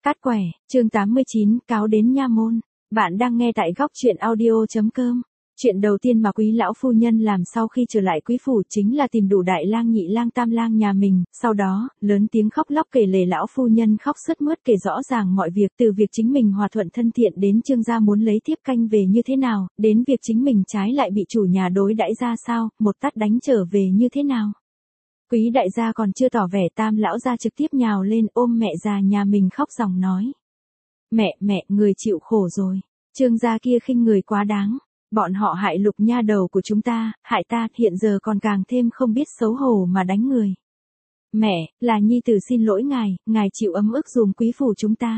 Cát quẻ, chương 89, cáo đến nha môn. Bạn đang nghe tại góc truyện audio.com. Chuyện đầu tiên mà quý lão phu nhân làm sau khi trở lại quý phủ chính là tìm đủ đại lang nhị lang tam lang nhà mình, sau đó, lớn tiếng khóc lóc kể lể lão phu nhân khóc sướt mướt kể rõ ràng mọi việc từ việc chính mình hòa thuận thân thiện đến Trương gia muốn lấy thiếp canh về như thế nào, đến việc chính mình trái lại bị chủ nhà đối đãi ra sao, một tát đánh trở về như thế nào. Quý đại gia còn chưa tỏ vẻ, tam lão gia trực tiếp nhào lên ôm mẹ già nhà mình khóc ròng nói. Mẹ, người chịu khổ rồi. Trương gia kia khinh người quá đáng. Bọn họ hại Lục nha đầu của chúng ta, hại ta, hiện giờ còn càng thêm không biết xấu hổ mà đánh người. Mẹ, là nhi tử xin lỗi ngài chịu ấm ức dùm quý phủ chúng ta.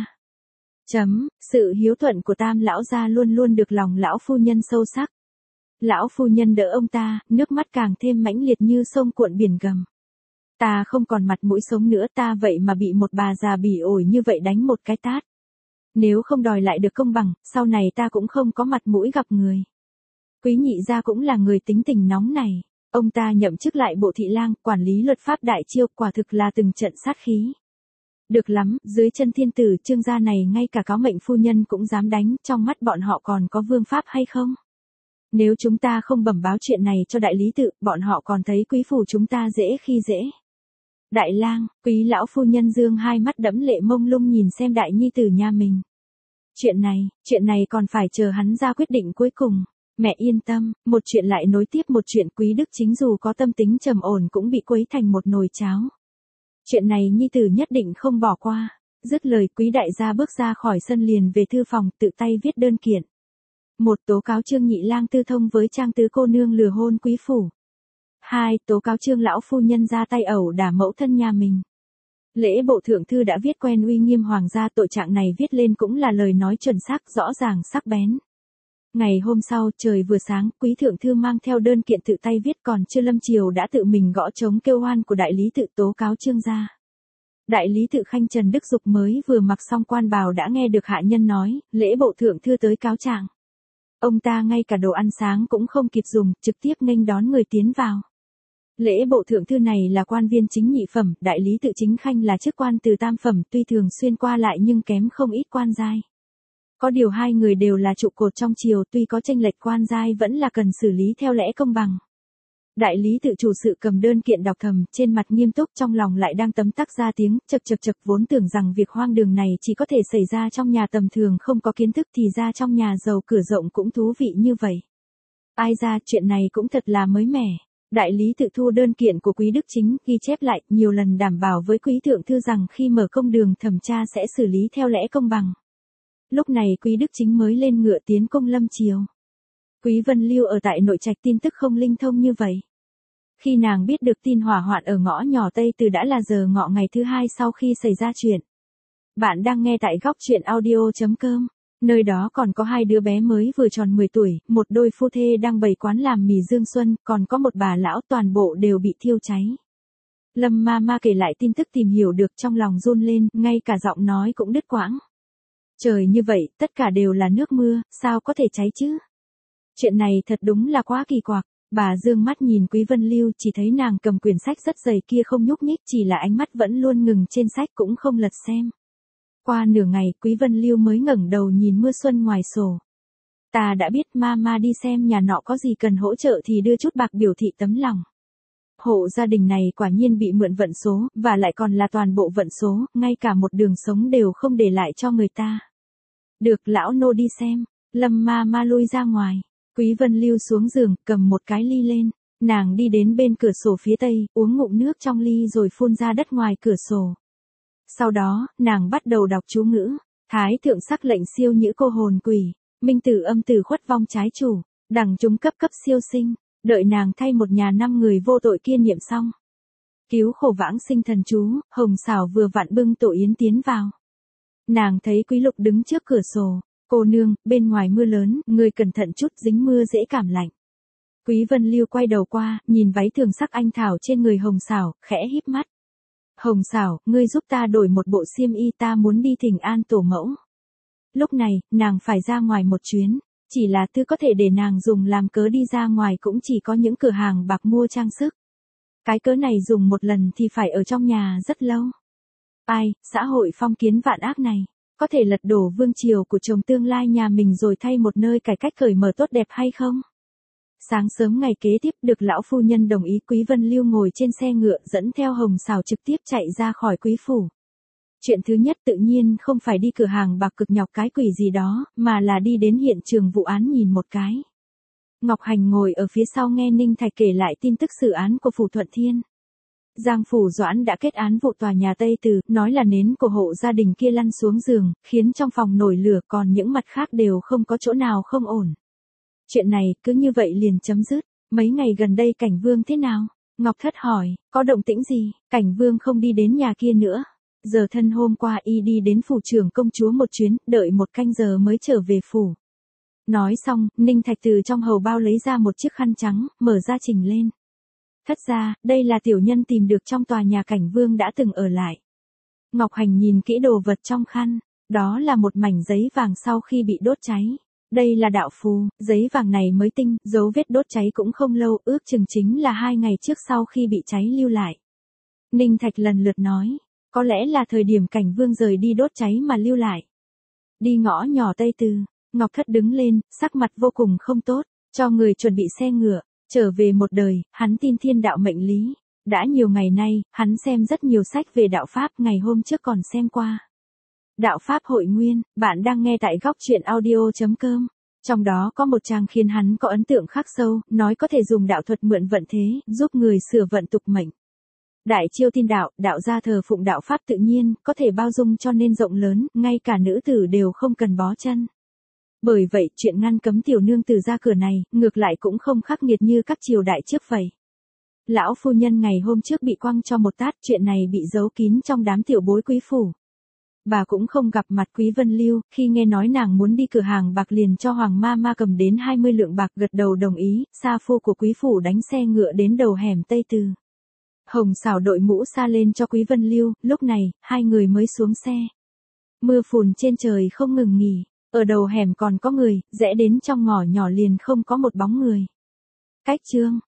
Sự hiếu thuận của tam lão gia luôn luôn được lòng lão phu nhân sâu sắc. Lão phu nhân đỡ ông ta, nước mắt càng thêm mãnh liệt như sông cuộn biển gầm. Ta không còn mặt mũi sống nữa, ta vậy mà bị một bà già bỉ ổi như vậy đánh một cái tát. Nếu không đòi lại được công bằng, sau này ta cũng không có mặt mũi gặp người. Quý nhị gia cũng là người tính tình nóng này. Ông ta nhậm chức lại bộ thị lang, quản lý luật pháp đại chiêu, quả thực là từng trận sát khí. Được lắm, dưới chân thiên tử Trương gia này ngay cả cáo mệnh phu nhân cũng dám đánh, trong mắt bọn họ còn có vương pháp hay không? Nếu chúng ta không bẩm báo chuyện này cho đại lý tự, bọn họ còn thấy quý phủ chúng ta dễ khi dễ. Đại lang, quý lão phu nhân dương hai mắt đẫm lệ mông lung nhìn xem đại nhi tử nhà mình. Chuyện này còn phải chờ hắn ra quyết định cuối cùng. Mẹ yên tâm, một chuyện lại nối tiếp một chuyện, quý đức chính dù có tâm tính trầm ổn cũng bị quấy thành một nồi cháo. Chuyện này nhi tử nhất định không bỏ qua. Dứt lời quý đại gia bước ra khỏi sân liền về thư phòng tự tay viết đơn kiện. Một, tố cáo Trương nhị lang tư thông với Trang tứ cô nương lừa hôn quý phủ. 2. Tố cáo Trương lão phu nhân ra tay ẩu đả mẫu thân nhà mình. Lễ bộ thượng thư đã viết quen uy nghiêm hoàng gia, tội trạng này viết lên cũng là lời nói chuẩn xác, rõ ràng, sắc bén. Ngày hôm sau, trời vừa sáng, quý thượng thư mang theo đơn kiện tự tay viết, còn chưa lâm chiều đã tự mình gõ trống kêu oan của đại lý tự tố cáo Trương gia. Đại lý tự khanh Trần Đức Dục mới vừa mặc xong quan bào đã nghe được hạ nhân nói, lễ bộ thượng thư tới cáo trạng. Ông ta ngay cả đồ ăn sáng cũng không kịp dùng, trực tiếp nghênh đón người tiến vào. Lễ bộ thượng thư này là quan viên chính nhị phẩm, đại lý tự chính khanh là chức quan từ tam phẩm, tuy thường xuyên qua lại nhưng kém không ít quan giai. Có điều hai người đều là trụ cột trong triều, tuy có chênh lệch quan giai vẫn là cần xử lý theo lẽ công bằng. Đại lý tự chủ sự cầm đơn kiện đọc thầm, trên mặt nghiêm túc, trong lòng lại đang tấm tắc ra tiếng, chậc, vốn tưởng rằng việc hoang đường này chỉ có thể xảy ra trong nhà tầm thường không có kiến thức thì ra trong nhà giàu cửa rộng cũng thú vị như vậy. Ai ra chuyện này cũng thật là mới mẻ. Đại lý tự thu đơn kiện của quý đức chính, ghi chép lại, nhiều lần đảm bảo với quý thượng thư rằng khi mở công đường thẩm tra sẽ xử lý theo lẽ công bằng. Lúc này quý đức chính mới lên ngựa tiến công lâm chiều. Quý Vân Lưu ở tại nội trạch tin tức không linh thông như vậy. Khi nàng biết được tin hỏa hoạn ở ngõ nhỏ Tây Từ đã là giờ ngọ ngày thứ hai sau khi xảy ra chuyện. Bạn đang nghe tại góc truyện audio.com. Nơi đó còn có hai đứa bé mới vừa tròn 10 tuổi, một đôi phu thê đang bày quán làm mì dương xuân, còn có một bà lão, toàn bộ đều bị thiêu cháy. Lâm ma kể lại tin tức tìm hiểu được, trong lòng run lên, ngay cả giọng nói cũng đứt quãng. Trời như vậy, tất cả đều là nước mưa, sao có thể cháy chứ? Chuyện này thật đúng là quá kỳ quặc. Bà dương mắt nhìn Quý Vân Lưu, chỉ thấy nàng cầm quyển sách rất dày kia không nhúc nhích, chỉ là ánh mắt vẫn luôn ngừng trên sách cũng không lật xem. Qua nửa ngày, Quý Vân Lưu mới ngẩng đầu nhìn mưa xuân ngoài sổ. Ta đã biết, ma đi xem nhà nọ có gì cần hỗ trợ thì đưa chút bạc biểu thị tấm lòng. Hộ gia đình này quả nhiên bị mượn vận số, và lại còn là toàn bộ vận số, ngay cả một đường sống đều không để lại cho người ta. Được, lão nô đi xem. Lâm ma lui ra ngoài. Quý Vân Lưu xuống giường, cầm một cái ly lên. Nàng đi đến bên cửa sổ phía tây, uống ngụm nước trong ly rồi phun ra đất ngoài cửa sổ. Sau đó, nàng bắt đầu đọc chú ngữ. Thái thượng sắc lệnh siêu nhữ cô hồn quỷ. Minh tử âm tử khuất vong trái chủ. Đằng chúng cấp siêu sinh. Đợi nàng thay một nhà 5 người vô tội kia niệm xong. Cứu khổ vãng sinh thần chú, Hồng Xảo vừa vặn bưng tổ yến tiến vào. Nàng thấy Quý Lục đứng trước cửa sổ. Cô nương, bên ngoài mưa lớn, người cẩn thận chút, dính mưa dễ cảm lạnh. Quý Vân Lưu quay đầu qua, nhìn váy thường sắc anh thảo trên người Hồng Xảo, khẽ híp mắt. Hồng Xảo, ngươi giúp ta đổi một bộ xiêm y, ta muốn đi thỉnh an tổ mẫu. Lúc này, nàng phải ra ngoài một chuyến, chỉ là thứ có thể để nàng dùng làm cớ đi ra ngoài cũng chỉ có những cửa hàng bạc mua trang sức. Cái cớ này dùng một lần thì phải ở trong nhà rất lâu. Ai, xã hội phong kiến vạn ác này. Có thể lật đổ vương triều của chồng tương lai nhà mình rồi thay một nơi cải cách cởi mở tốt đẹp hay không? Sáng sớm ngày kế tiếp được lão phu nhân đồng ý, Quý Vân Lưu ngồi trên xe ngựa dẫn theo Hồng Sào trực tiếp chạy ra khỏi quý phủ. Chuyện thứ nhất tự nhiên không phải đi cửa hàng bạc cực nhọc cái quỷ gì đó, mà là đi đến hiện trường vụ án nhìn một cái. Ngọc Hành ngồi ở phía sau nghe Ninh Thạch kể lại tin tức xử án của phủ Thuận Thiên. Giang Phủ Doãn đã kết án vụ tòa nhà Tây Từ, nói là nến của hộ gia đình kia lăn xuống giường, khiến trong phòng nổi lửa, còn những mặt khác đều không có chỗ nào không ổn. Chuyện này cứ như vậy liền chấm dứt. Mấy ngày gần đây Cảnh Vương thế nào? Ngọc Thất hỏi, có động tĩnh gì? Cảnh Vương không đi đến nhà kia nữa. Giờ thân hôm qua y đi đến phủ trưởng công chúa một chuyến, đợi một canh giờ mới trở về phủ. Nói xong, Ninh Thạch từ trong hầu bao lấy ra một chiếc khăn trắng, mở ra trình lên. Thất ra, đây là tiểu nhân tìm được trong tòa nhà Cảnh Vương đã từng ở lại. Ngọc Hành nhìn kỹ đồ vật trong khăn, đó là một mảnh giấy vàng sau khi bị đốt cháy. Đây là đạo phù, giấy vàng này mới tinh, dấu vết đốt cháy cũng không lâu, ước chừng chính là 2 ngày trước sau khi bị cháy lưu lại. Ninh Thạch lần lượt nói, có lẽ là thời điểm Cảnh Vương rời đi đốt cháy mà lưu lại. Đi ngõ nhỏ Tây Từ, Ngọc Thất đứng lên, sắc mặt vô cùng không tốt, cho người chuẩn bị xe ngựa, trở về một đời, hắn tin thiên đạo mệnh lý. Đã nhiều ngày nay, hắn xem rất nhiều sách về đạo Pháp, ngày hôm trước còn xem qua. Đạo Pháp Hội Nguyên, bạn đang nghe tại góc truyện audio.com. Trong đó có một trang khiến hắn có ấn tượng khắc sâu, nói có thể dùng đạo thuật mượn vận thế, giúp người sửa vận tục mệnh. Đại Chiêu Thiên đạo, đạo gia thờ phụng đạo Pháp tự nhiên, có thể bao dung cho nên rộng lớn, ngay cả nữ tử đều không cần bó chân. Bởi vậy, chuyện ngăn cấm tiểu nương tử ra cửa này, ngược lại cũng không khắc nghiệt như các triều đại trước vậy. Lão phu nhân ngày hôm trước bị quăng cho một tát, chuyện này bị giấu kín trong đám tiểu bối quý phủ. Bà cũng không gặp mặt Quý Vân Lưu, khi nghe nói nàng muốn đi cửa hàng bạc liền cho Hoàng Ma cầm đến 20 lượng bạc, gật đầu đồng ý, sa phu của quý phủ đánh xe ngựa đến đầu hẻm Tây Từ. Hồng Sào đội mũ sa lên cho Quý Vân Lưu, lúc này, hai người mới xuống xe. Mưa phùn trên trời không ngừng nghỉ, ở đầu hẻm còn có người, rẽ đến trong ngõ nhỏ liền không có một bóng người. Cách chương,